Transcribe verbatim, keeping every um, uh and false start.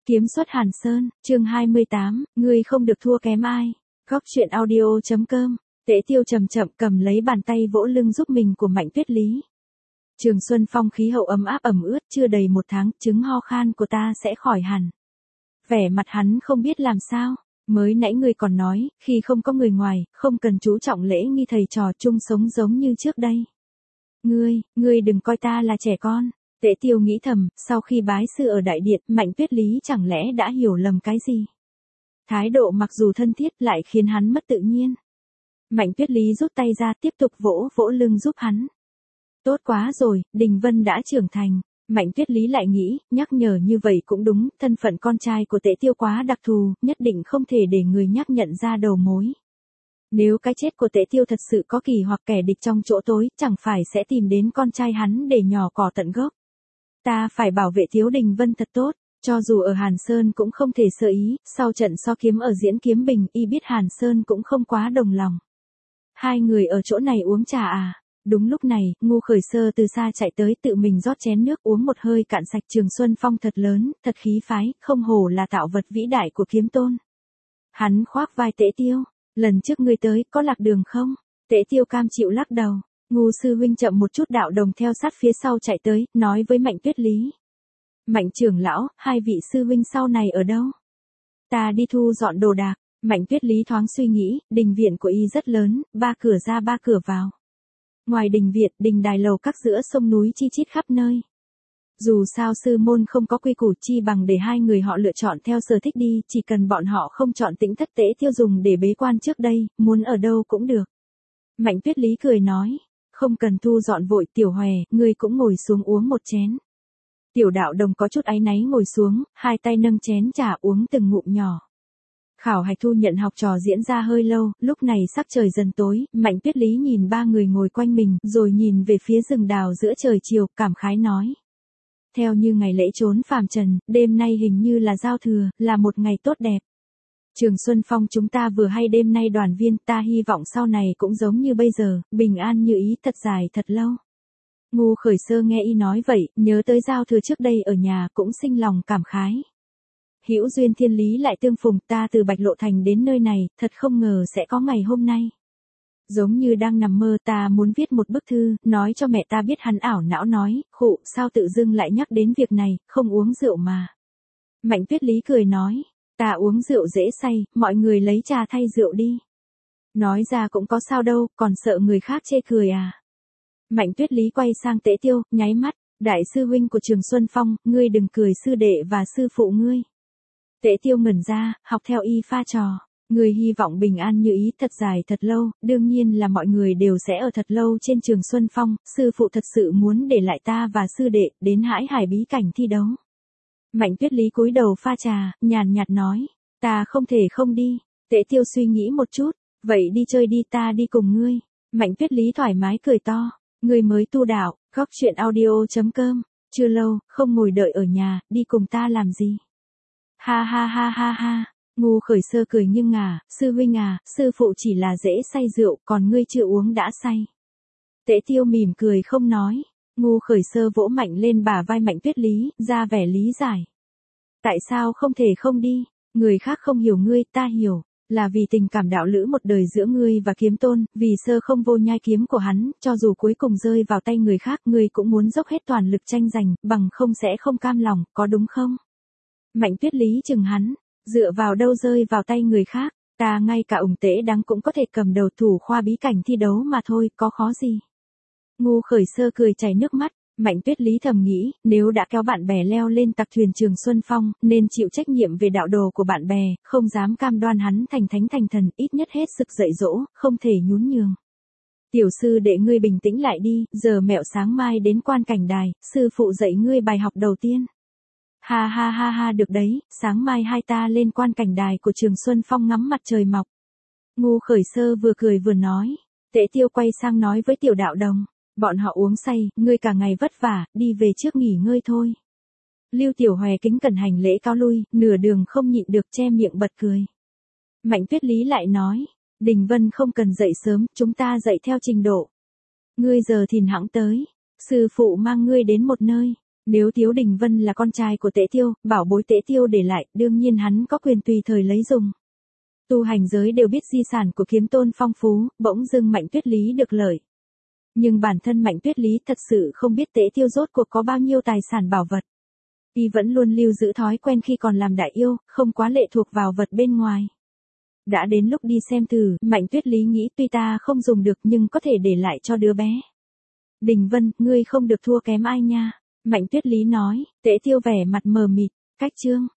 Kiếm xuất Hàn Sơn, chương hai mươi tám, ngươi không được thua kém ai. Góc truyện audio chấm com. Tế Tiêu chậm chậm cầm lấy bàn tay vỗ lưng giúp mình của Mạnh Tuyết Lý. Trường Xuân Phong khí hậu ấm áp ẩm ướt, chưa đầy một tháng, chứng ho khan của ta sẽ khỏi hẳn. Vẻ mặt hắn không biết làm sao, mới nãy ngươi còn nói, khi không có người ngoài, không cần chú trọng lễ nghi thầy trò chung sống giống như trước đây. Ngươi, ngươi đừng coi ta là trẻ con. Tế Tiêu nghĩ thầm, sau khi bái sư ở đại điện, Mạnh Tuyết Lý chẳng lẽ đã hiểu lầm cái gì? Thái độ mặc dù thân thiết lại khiến hắn mất tự nhiên. Mạnh Tuyết Lý rút tay ra tiếp tục vỗ vỗ lưng giúp hắn. Tốt quá rồi, Đình Vân đã trưởng thành. Mạnh Tuyết Lý lại nghĩ, nhắc nhở như vậy cũng đúng, thân phận con trai của Tế Tiêu quá đặc thù, nhất định không thể để người nhắc nhận ra đầu mối. Nếu cái chết của Tế Tiêu thật sự có kỳ hoặc kẻ địch trong chỗ tối, chẳng phải sẽ tìm đến con trai hắn để nhổ cỏ tận gốc. Ta phải bảo vệ Thiếu Đình Vân thật tốt, cho dù ở Hàn Sơn cũng không thể sơ ý, sau trận so kiếm ở Diễn Kiếm Bình, y biết Hàn Sơn cũng không quá đồng lòng. Hai người ở chỗ này uống trà à? Đúng lúc này, Ngu Khởi Sơ từ xa chạy tới tự mình rót chén nước uống một hơi cạn sạch. Trường Xuân Phong thật lớn, thật khí phái, không hổ là tạo vật vĩ đại của kiếm tôn. Hắn khoác vai Tế Tiêu, lần trước ngươi tới, có lạc đường không? Tế Tiêu cam chịu lắc đầu. Ngu sư huynh chậm một chút đạo đồng theo sát phía sau chạy tới, nói với Mạnh Tuyết Lý. Mạnh trưởng lão, hai vị sư huynh sau này ở đâu? Ta đi thu dọn đồ đạc. Mạnh Tuyết Lý thoáng suy nghĩ, đình viện của y rất lớn, ba cửa ra ba cửa vào. Ngoài đình viện, đình đài lầu các giữa sông núi chi chít khắp nơi. Dù sao sư môn không có quy củ chi bằng để hai người họ lựa chọn theo sở thích đi, chỉ cần bọn họ không chọn Tĩnh Thất Tế Tiêu dùng để bế quan trước đây, muốn ở đâu cũng được. Mạnh Tuyết Lý cười nói. Không cần thu dọn vội, Tiểu Hòe, ngươi cũng ngồi xuống uống một chén. Tiểu đạo đồng có chút áy náy ngồi xuống, hai tay nâng chén trà uống từng ngụm nhỏ. Khảo hạch thu nhận học trò diễn ra hơi lâu, lúc này sắc trời dần tối, Mạnh Tuyết Lý nhìn ba người ngồi quanh mình, rồi nhìn về phía rừng đào giữa trời chiều, cảm khái nói. Theo như ngày lễ trốn phàm trần, đêm nay hình như là giao thừa, là một ngày tốt đẹp. Trường Xuân Phong chúng ta vừa hay đêm nay đoàn viên, ta hy vọng sau này cũng giống như bây giờ, bình an như ý thật dài thật lâu. Ngu Khởi Sơ nghe y nói vậy, nhớ tới giao thừa trước đây ở nhà cũng sinh lòng cảm khái. Hữu duyên thiên lý lại tương phùng, ta từ Bạch Lộ Thành đến nơi này, thật không ngờ sẽ có ngày hôm nay. Giống như đang nằm mơ, ta muốn viết một bức thư, nói cho mẹ ta biết. Hắn ảo não nói, khụ, sao tự dưng lại nhắc đến việc này, không uống rượu mà. Mạnh Tuyết Lý cười nói. Ta uống rượu dễ say, mọi người lấy trà thay rượu đi. Nói ra cũng có sao đâu, còn sợ người khác chê cười à. Mạnh Tuyết Lý quay sang Tế Tiêu, nháy mắt, đại sư huynh của Trường Xuân Phong, ngươi đừng cười sư đệ và sư phụ ngươi. Tế Tiêu ngẩn ra, học theo y pha trò. Ngươi hy vọng bình an như ý thật dài thật lâu, đương nhiên là mọi người đều sẽ ở thật lâu trên Trường Xuân Phong, sư phụ thật sự muốn để lại ta và sư đệ, đến Hãi Hải bí cảnh thi đấu. Mạnh Tuyết Lý cúi đầu pha trà, nhàn nhạt nói, ta không thể không đi. Tế Tiêu suy nghĩ một chút, vậy đi chơi đi, ta đi cùng ngươi. Mạnh Tuyết Lý thoải mái cười to, ngươi mới tu đạo, góc truyện audio chấm com, chưa lâu, không ngồi đợi ở nhà, đi cùng ta làm gì? Ha ha ha ha ha, Ngu Khởi Sơ cười nghiêng ngả, sư huynh à, sư phụ chỉ là dễ say rượu, còn ngươi chưa uống đã say. Tế Tiêu mỉm cười không nói. Ngu Khởi Sơ vỗ mạnh lên bả vai Mạnh Tuyết Lý, ra vẻ lý giải. Tại sao không thể không đi? Người khác không hiểu ngươi, ta hiểu. Là vì tình cảm đạo lữ một đời giữa ngươi và kiếm tôn, vì sơ không vô nhai kiếm của hắn, cho dù cuối cùng rơi vào tay người khác, ngươi cũng muốn dốc hết toàn lực tranh giành, bằng không sẽ không cam lòng, có đúng không? Mạnh Tuyết Lý chừng hắn, dựa vào đâu rơi vào tay người khác, ta ngay cả ủng Tế Đăng cũng có thể cầm đầu thủ khoa bí cảnh thi đấu mà thôi, có khó gì? Ngu Khởi Sơ cười chảy nước mắt. Mạnh Tuyết Lý thầm nghĩ, nếu đã kéo bạn bè leo lên tặc thuyền Trường Xuân Phong, nên chịu trách nhiệm về đạo đồ của bạn bè, không dám cam đoan hắn thành thánh thành thần, ít nhất hết sức dạy dỗ, không thể nhún nhường. Tiểu sư đệ ngươi bình tĩnh lại đi, giờ mẹo sáng mai đến quan cảnh đài, sư phụ dạy ngươi bài học đầu tiên. Ha ha ha ha, được đấy, sáng mai hai ta lên quan cảnh đài của Trường Xuân Phong ngắm mặt trời mọc. Ngu Khởi Sơ vừa cười vừa nói. Tế Tiêu quay sang nói với tiểu đạo đồng. Bọn họ uống say, ngươi cả ngày vất vả, đi về trước nghỉ ngơi thôi. Lưu Tiểu Hòe kính cẩn hành lễ cáo lui, nửa đường không nhịn được che miệng bật cười. Mạnh Tuyết Lý lại nói, Đình Vân không cần dậy sớm, chúng ta dậy theo trình độ. Ngươi giờ thìn hẵng tới, sư phụ mang ngươi đến một nơi. Nếu Tiếu Đình Vân là con trai của Tế Tiêu, bảo bối Tế Tiêu để lại, đương nhiên hắn có quyền tùy thời lấy dùng. Tu hành giới đều biết di sản của Kiếm Tôn phong phú, bỗng dưng Mạnh Tuyết Lý được lợi. Nhưng bản thân Mạnh Tuyết Lý thật sự không biết Tế Tiêu rốt cuộc có bao nhiêu tài sản bảo vật. Y vẫn luôn lưu giữ thói quen khi còn làm đại yêu, không quá lệ thuộc vào vật bên ngoài. Đã đến lúc đi xem thử, Mạnh Tuyết Lý nghĩ tuy ta không dùng được nhưng có thể để lại cho đứa bé. Đình Vân, ngươi không được thua kém ai nha. Mạnh Tuyết Lý nói, Tế Tiêu vẻ mặt mờ mịt, cách chương.